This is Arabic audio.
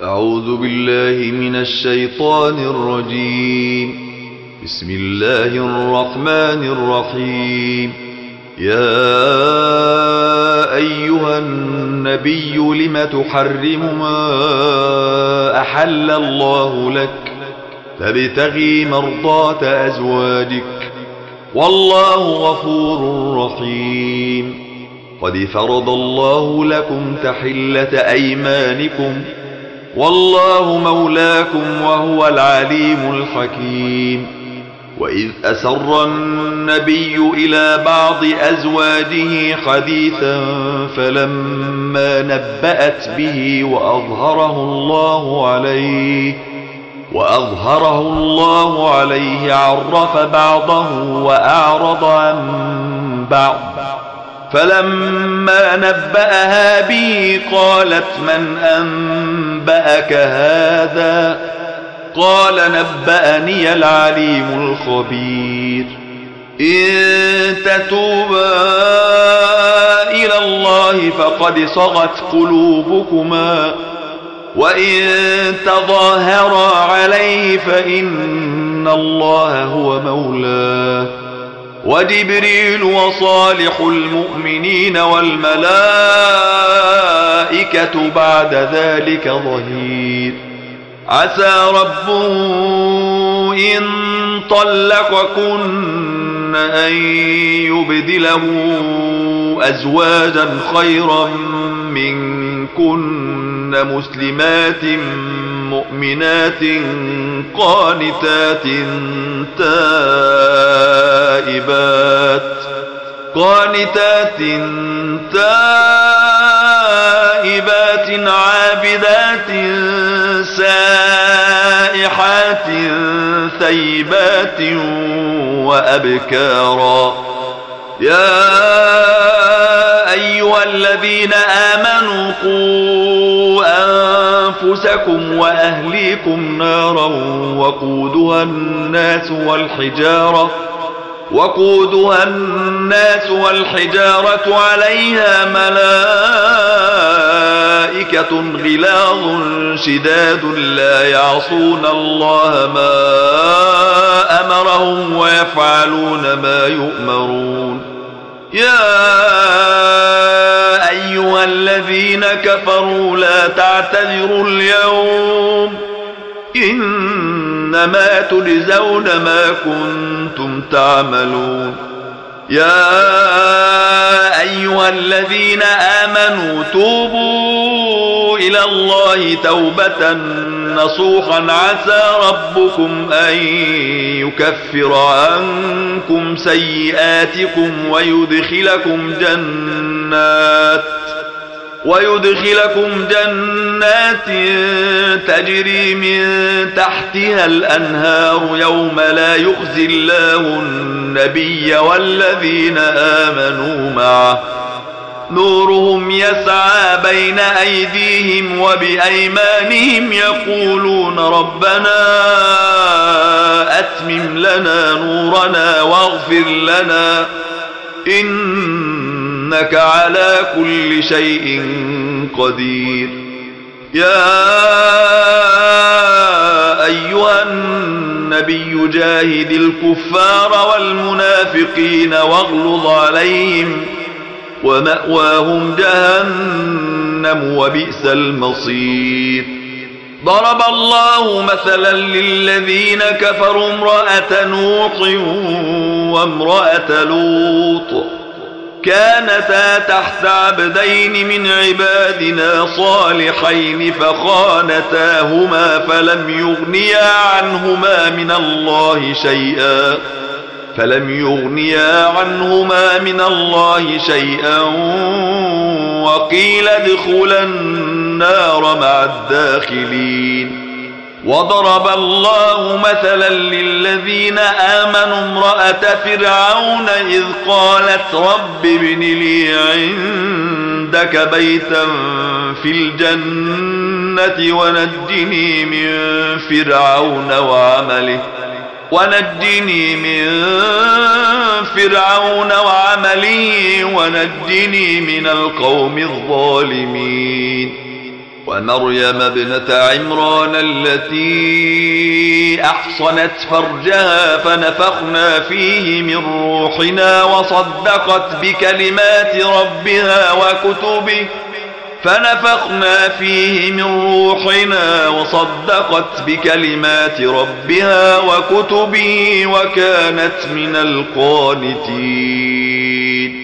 أعوذ بالله من الشيطان الرجيم. بسم الله الرحمن الرحيم. يا أيها النبي لم تحرم ما أحل الله لك تبتغي مرضات أزواجك والله غفور رحيم. قد فرض الله لكم تحلة أيمانكم والله مولاكم وهو العليم الحكيم. وإذ أسر النبي إلى بعض أزواجه حديثا فلما نبأت به وأظهره الله عليه عرف بعضه وأعرض عن بعض. فلما نبأها به قالت من أنبأك هذا؟ قال نبأني العليم الخبير. إن تتوبا إلى الله فقد صغت قلوبكما وإن تظاهرا عليه فإن الله هو مولاه وجبريل وصالح المؤمنين والملائكة بعد ذلك ظهير. عسى ربه إن طلقكن أن يبدله أزواجا خيرا منكن مسلمات مؤمنات قانتات تائبات عابدات سائحات ثيبات وأبكارا. يا أيها الذين آمنوا قوا أنفسكم وأهليكم نارا وقودها الناس والحجارة عليها ملائكة غلاظ شداد لا يعصون الله ما أمرهم ويفعلون ما يؤمرون. يا أيها الذين كفروا لا تعتذروا اليوم إنما تجزون ما كنتم تعملون. يا أيها الذين آمنوا توبوا إلى الله توبة نصوحا عسى ربكم أن يكفر عنكم سيئاتكم ويدخلكم جنات تجري من تحتها الأنهار يوم لا يخزي الله النبي والذين آمنوا معه نورهم يسعى بين أيديهم وبأيمانهم يقولون ربنا أتمم لنا نورنا واغفر لنا إنك على كل شيء قدير. يا أيها النبي جاهد الكفار والمنافقين واغلظ عليهم ومأواهم جهنم وبئس المصير. ضرب الله مثلا للذين كفروا امرأة نوح وامرأة لوط كانتا تحت عبدين من عبادنا صالحين فخانتاهما فلم يغنيا عنهما من الله شيئا وقيل ادخلا النار مع الداخلين. وضرب الله مثلا للذين آمنوا امرأة فرعون إذ قالت رب ابن لي عندك بيتا في الجنة ونجني من فرعون وعمله ونجني من القوم الظالمين. ومريم ابنة عمران التي أحصنت فرجها فنفخنا فيه من روحنا وصدقت بكلمات ربها وكتبه وكانت من القانتين.